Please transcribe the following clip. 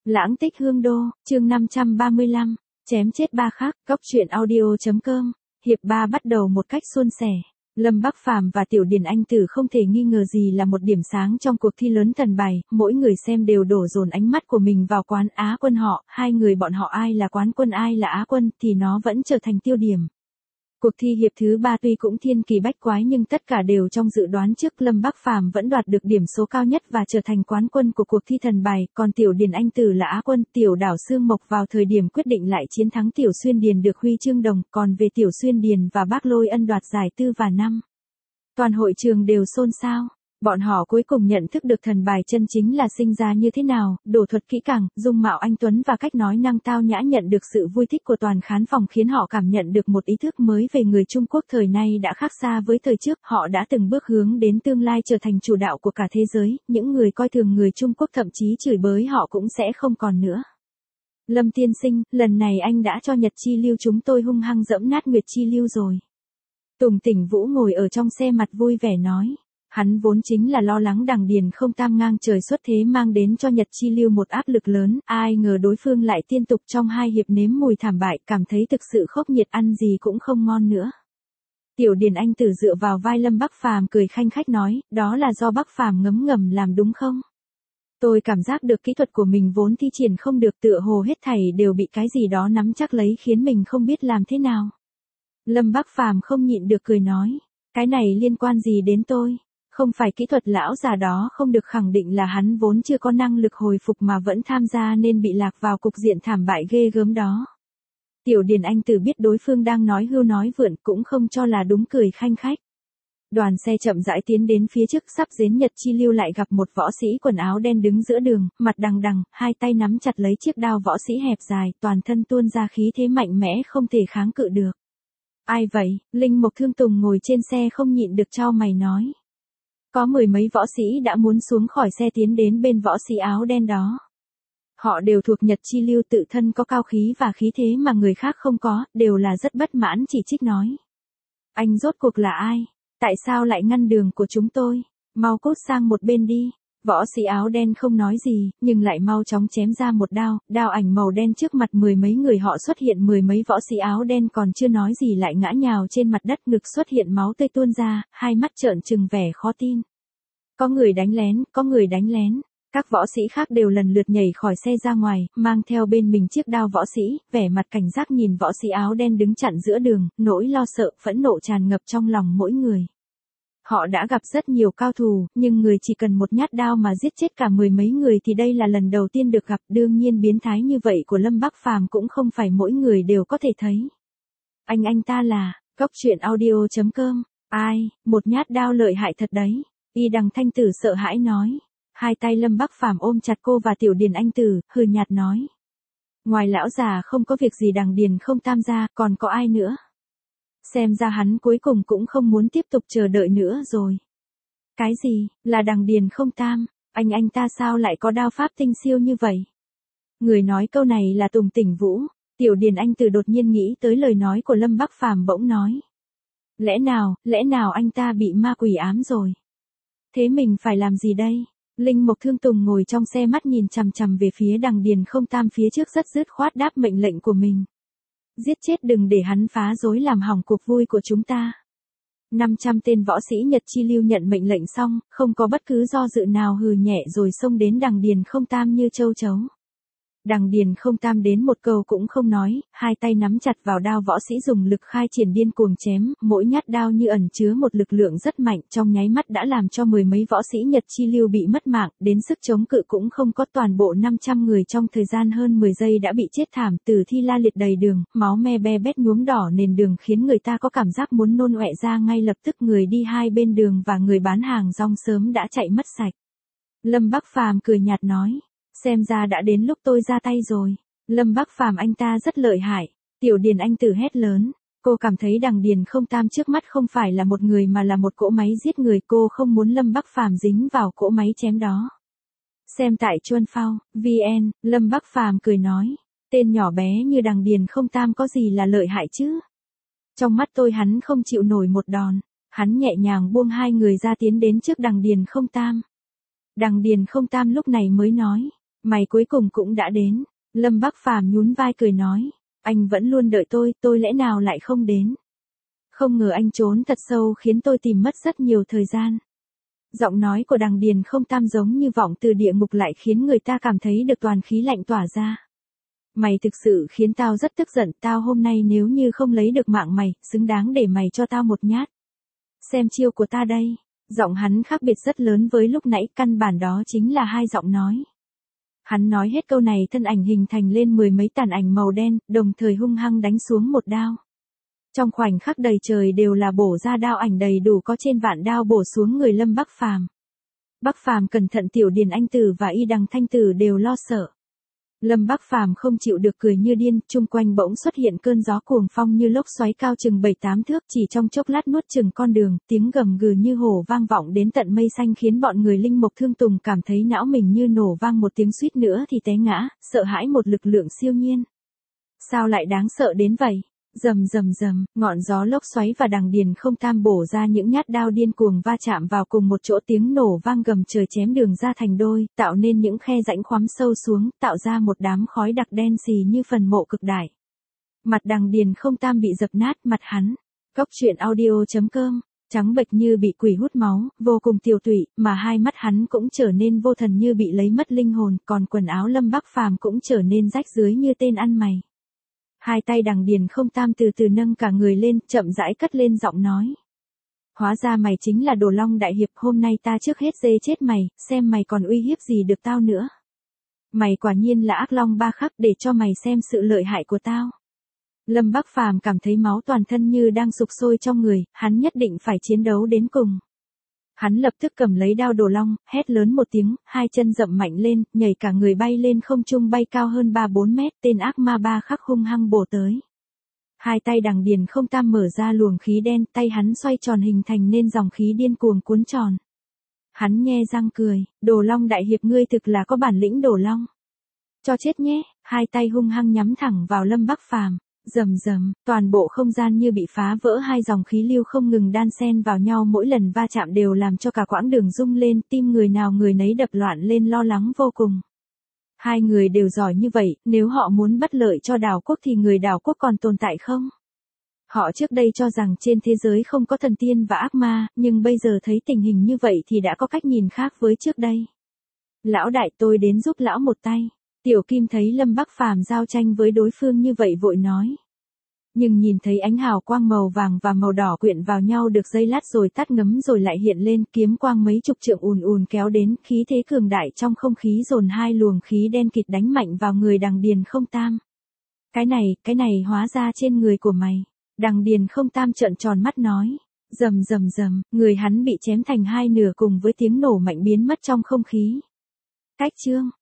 Lãng tích hương đô, chương 535, chém chết ba khắc, góc truyện audio.com, hiệp 3 bắt đầu một cách suôn sẻ. Lâm Bắc Phàm và Tiểu Điền Anh Tử không thể nghi ngờ gì là một điểm sáng trong cuộc thi lớn thần bài, mỗi người xem đều đổ dồn ánh mắt của mình vào quán Á quân họ, hai người bọn họ ai là quán quân ai là Á quân thì nó vẫn trở thành tiêu điểm. Cuộc thi hiệp thứ 3 tuy cũng thiên kỳ bách quái nhưng tất cả đều trong dự đoán trước. Lâm Bắc Phàm vẫn đoạt được điểm số cao nhất và trở thành quán quân của cuộc thi thần bài, còn Tiểu Điền Anh Tử là Á quân. Tiểu Đảo Sương Mộc vào thời điểm quyết định lại chiến thắng Tiểu Xuyên Điền được huy chương đồng, còn về Tiểu Xuyên Điền và Bác Lôi Ân đoạt giải 4 và 5. Toàn hội trường đều xôn xao. Bọn họ cuối cùng nhận thức được thần bài chân chính là sinh ra như thế nào, đổ thuật kỹ càng, dung mạo anh tuấn và cách nói năng tao nhã nhận được sự vui thích của toàn khán phòng khiến họ cảm nhận được một ý thức mới về người Trung Quốc thời nay đã khác xa với thời trước. Họ đã từng bước hướng đến tương lai trở thành chủ đạo của cả thế giới, những người coi thường người Trung Quốc thậm chí chửi bới họ cũng sẽ không còn nữa. Lâm tiên sinh, lần này anh đã cho Nhật Chi Lưu chúng tôi hung hăng dẫm nát Nguyệt Chi Lưu rồi. Tùng Tỉnh Vũ ngồi ở trong xe mặt vui vẻ nói. Hắn vốn chính là lo lắng Đằng Điền không tam ngang trời xuất thế mang đến cho Nhật Chi Lưu một áp lực lớn, ai ngờ đối phương lại liên tục trong 2 hiệp nếm mùi thảm bại, cảm thấy thực sự khốc nhiệt, ăn gì cũng không ngon nữa. Tiểu Điền Anh Tử dựa vào vai Lâm Bắc Phàm cười khanh khách nói, đó là do Bắc Phàm ngấm ngầm làm đúng không? Tôi cảm giác được kỹ thuật của mình vốn thi triển không được, tựa hồ hết thảy đều bị cái gì đó nắm chắc lấy khiến mình không biết làm thế nào. Lâm Bắc Phàm không nhịn được cười nói, cái này liên quan gì đến tôi? Không phải kỹ thuật lão già đó không được, khẳng định là hắn vốn chưa có năng lực hồi phục mà vẫn tham gia nên bị lạc vào cục diện thảm bại ghê gớm đó. Tiểu Điền Anh Tử biết đối phương đang nói hưu nói vượn cũng không cho là đúng cười khanh khách. Đoàn xe chậm rãi tiến đến phía trước, sắp đến Nhật Chi Lưu lại gặp một võ sĩ quần áo đen đứng giữa đường, mặt đằng đằng, hai tay nắm chặt lấy chiếc đao. Võ sĩ hẹp dài, toàn thân tuôn ra khí thế mạnh mẽ không thể kháng cự được. Ai vậy? Linh Mộc Thương Tùng ngồi trên xe không nhịn được chau mày nói. Có 10 mấy võ sĩ đã muốn xuống khỏi xe tiến đến bên võ sĩ áo đen đó. Họ đều thuộc Nhật Chi Lưu, tự thân có cao khí và khí thế mà người khác không có, đều là rất bất mãn chỉ trích nói. Anh rốt cuộc là ai? Tại sao lại ngăn đường của chúng tôi? Mau cút sang một bên đi. Võ sĩ áo đen không nói gì, nhưng lại mau chóng chém ra một đao, đao ảnh màu đen trước mặt 10 mấy người họ xuất hiện 10 mấy võ sĩ áo đen còn chưa nói gì lại ngã nhào trên mặt đất, ngực xuất hiện máu tươi tuôn ra, hai mắt trợn trừng vẻ khó tin. Có người đánh lén, có người đánh lén. Các võ sĩ khác đều lần lượt nhảy khỏi xe ra ngoài, mang theo bên mình chiếc đao võ sĩ, vẻ mặt cảnh giác nhìn võ sĩ áo đen đứng chặn giữa đường, nỗi lo sợ, phẫn nộ tràn ngập trong lòng mỗi người. Họ đã gặp rất nhiều cao thủ, nhưng người chỉ cần một nhát đao mà giết chết cả 10 mấy người thì đây là lần đầu tiên được gặp. Đương nhiên biến thái như vậy của Lâm Bắc Phàm cũng không phải mỗi người đều có thể thấy. Anh ta là, góc truyện audio.com, ai, một nhát đao lợi hại thật đấy. Y Đằng Thanh Tử sợ hãi nói. Hai tay Lâm Bắc Phàm ôm chặt cô và Tiểu Điền Anh Tử, hừ nhạt nói. Ngoài lão già không có việc gì Đằng Điền không tam gia, còn có ai nữa? Xem ra hắn cuối cùng cũng không muốn tiếp tục chờ đợi nữa rồi. Cái gì, là Đằng Điền không tam, anh ta sao lại có đao pháp tinh siêu như vậy? Người nói câu này là Tùng Tỉnh Vũ. Tiểu Điền Anh Tử đột nhiên nghĩ tới lời nói của Lâm Bắc Phàm bỗng nói. Lẽ nào anh ta bị ma quỷ ám rồi? Thế mình phải làm gì đây? Linh Mộc Thương Tùng ngồi trong xe mắt nhìn chằm chằm về phía Đằng Điền không tam phía trước rất dứt khoát đáp mệnh lệnh của mình. Giết chết, đừng để hắn phá rối làm hỏng cuộc vui của chúng ta. 500 tên võ sĩ Nhật Chi Lưu nhận mệnh lệnh xong, không có bất cứ do dự nào hừ nhẹ rồi xông đến Đằng Điền không tam như châu chấu. Đằng Điền không tam đến một câu cũng không nói, hai tay nắm chặt vào đao võ sĩ dùng lực khai triển điên cuồng chém, mỗi nhát đao như ẩn chứa một lực lượng rất mạnh, trong nháy mắt đã làm cho 10 mấy võ sĩ Nhật Chi Lưu bị mất mạng, đến sức chống cự cũng không có. Toàn bộ 500 người trong thời gian hơn 10 giây đã bị chết thảm, tử thi la liệt đầy đường, máu me be bét nhuốm đỏ nền đường khiến người ta có cảm giác muốn nôn ọe ra ngay lập tức. Người đi hai bên đường và người bán hàng rong sớm đã chạy mất sạch. Lâm Bắc Phàm cười nhạt nói. Xem ra đã đến lúc tôi ra tay rồi. Lâm Bắc Phàm anh ta rất lợi hại. Tiểu Điền Anh Tử hét lớn. Cô cảm thấy Đằng Điền không tam trước mắt không phải là một người mà là một cỗ máy giết người. Cô không muốn Lâm Bắc Phàm dính vào cỗ máy chém đó. Xem tại Chuân Phao, VN, Lâm Bắc Phàm cười nói. Tên nhỏ bé như Đằng Điền không tam có gì là lợi hại chứ? Trong mắt tôi hắn không chịu nổi một đòn. Hắn nhẹ nhàng buông hai người ra tiến đến trước Đằng Điền không tam. Đằng Điền không tam lúc này mới nói. Mày cuối cùng cũng đã đến. Lâm Bắc Phàm nhún vai cười nói. Anh vẫn luôn đợi tôi lẽ nào lại không đến. Không ngờ anh trốn thật sâu khiến tôi tìm mất rất nhiều thời gian. Giọng nói của Đằng Điền không tam giống như vọng từ địa ngục lại khiến người ta cảm thấy được toàn khí lạnh tỏa ra. Mày thực sự khiến tao rất tức giận, tao hôm nay nếu như không lấy được mạng mày, xứng đáng để mày cho tao một nhát. Xem chiêu của ta đây. Giọng hắn khác biệt rất lớn với lúc nãy, căn bản đó chính là hai giọng nói. Hắn nói hết câu này thân ảnh hình thành lên 10 mấy tàn ảnh màu đen, đồng thời hung hăng đánh xuống một đao. Trong khoảnh khắc đầy trời đều là bổ ra đao ảnh đầy đủ có trên vạn đao bổ xuống người Lâm Bắc Phàm. Bắc Phàm cẩn thận, Tiểu Điền Anh Tử và Y Đằng Thanh Tử đều lo sợ. Lâm Bắc Phàm không chịu được cười như điên, chung quanh bỗng xuất hiện cơn gió cuồng phong như lốc xoáy cao chừng 7-8 thước, chỉ trong chốc lát nuốt chừng con đường, tiếng gầm gừ như hổ vang vọng đến tận mây xanh khiến bọn người linh mộc thương tùng cảm thấy não mình như nổ vang một tiếng, suýt nữa thì té ngã, sợ hãi một lực lượng siêu nhiên. Sao lại đáng sợ đến vậy? Rầm rầm rầm, ngọn gió lốc xoáy và Đằng Điền không tam bổ ra những nhát đao điên cuồng va chạm vào cùng một chỗ, tiếng nổ vang gầm trời chém đường ra thành đôi, tạo nên những khe rãnh khoắm sâu xuống, tạo ra một đám khói đặc đen xì như phần mộ cực đại. Mặt Đằng Điền không tam bị dập nát, mặt hắn. Cốc truyện audio.com, trắng bệch như bị quỷ hút máu, vô cùng tiều tụy, mà hai mắt hắn cũng trở nên vô thần như bị lấy mất linh hồn, còn quần áo Lâm Bắc Phàm cũng trở nên rách rưới như tên ăn mày. Hai tay Đằng Điền không tam từ từ nâng cả người lên, chậm rãi cất lên giọng nói. Hóa ra mày chính là Đồ Long đại hiệp, hôm nay ta trước hết dê chết mày, xem mày còn uy hiếp gì được tao nữa. Mày quả nhiên là ác long ba khắc, để cho mày xem sự lợi hại của tao. Lâm Bắc Phàm cảm thấy máu toàn thân như đang sục sôi trong người, hắn nhất định phải chiến đấu đến cùng. Hắn lập tức cầm lấy đao Đồ Long, hét lớn một tiếng, hai chân dậm mạnh lên, nhảy cả người bay lên không trung, bay cao hơn 3-4 mét, tên ác ma ba khắc hung hăng bổ tới. Hai tay Đằng Điền không tam mở ra luồng khí đen, tay hắn xoay tròn hình thành nên dòng khí điên cuồng cuốn tròn. Hắn nhe răng cười, Đồ Long đại hiệp, ngươi thực là có bản lĩnh Đồ Long. Cho chết nhé, hai tay hung hăng nhắm thẳng vào Lâm Bắc Phàm. Rầm rầm, toàn bộ không gian như bị phá vỡ, hai dòng khí lưu không ngừng đan xen vào nhau, mỗi lần va chạm đều làm cho cả quãng đường rung lên, tim người nào người nấy đập loạn lên, lo lắng vô cùng. Hai người đều giỏi như vậy, nếu họ muốn bất lợi cho đảo quốc thì người đảo quốc còn tồn tại không? Họ trước đây cho rằng trên thế giới không có thần tiên và ác ma, nhưng bây giờ thấy tình hình như vậy thì đã có cách nhìn khác với trước đây. Lão đại, tôi đến giúp lão một tay. Tiểu Kim thấy Lâm Bắc Phàm giao tranh với đối phương như vậy vội nói. Nhưng nhìn thấy ánh hào quang màu vàng và màu đỏ quyện vào nhau được giây lát rồi tắt ngấm rồi lại hiện lên, kiếm quang mấy chục trượng ùn ùn kéo đến, khí thế cường đại trong không khí dồn hai luồng khí đen kịt đánh mạnh vào người Đằng Điền không tam. Cái này hóa ra trên người của mày. Đằng Điền không tam trợn tròn mắt nói. Rầm rầm rầm, người hắn bị chém thành hai nửa cùng với tiếng nổ mạnh biến mất trong không khí. Cách chương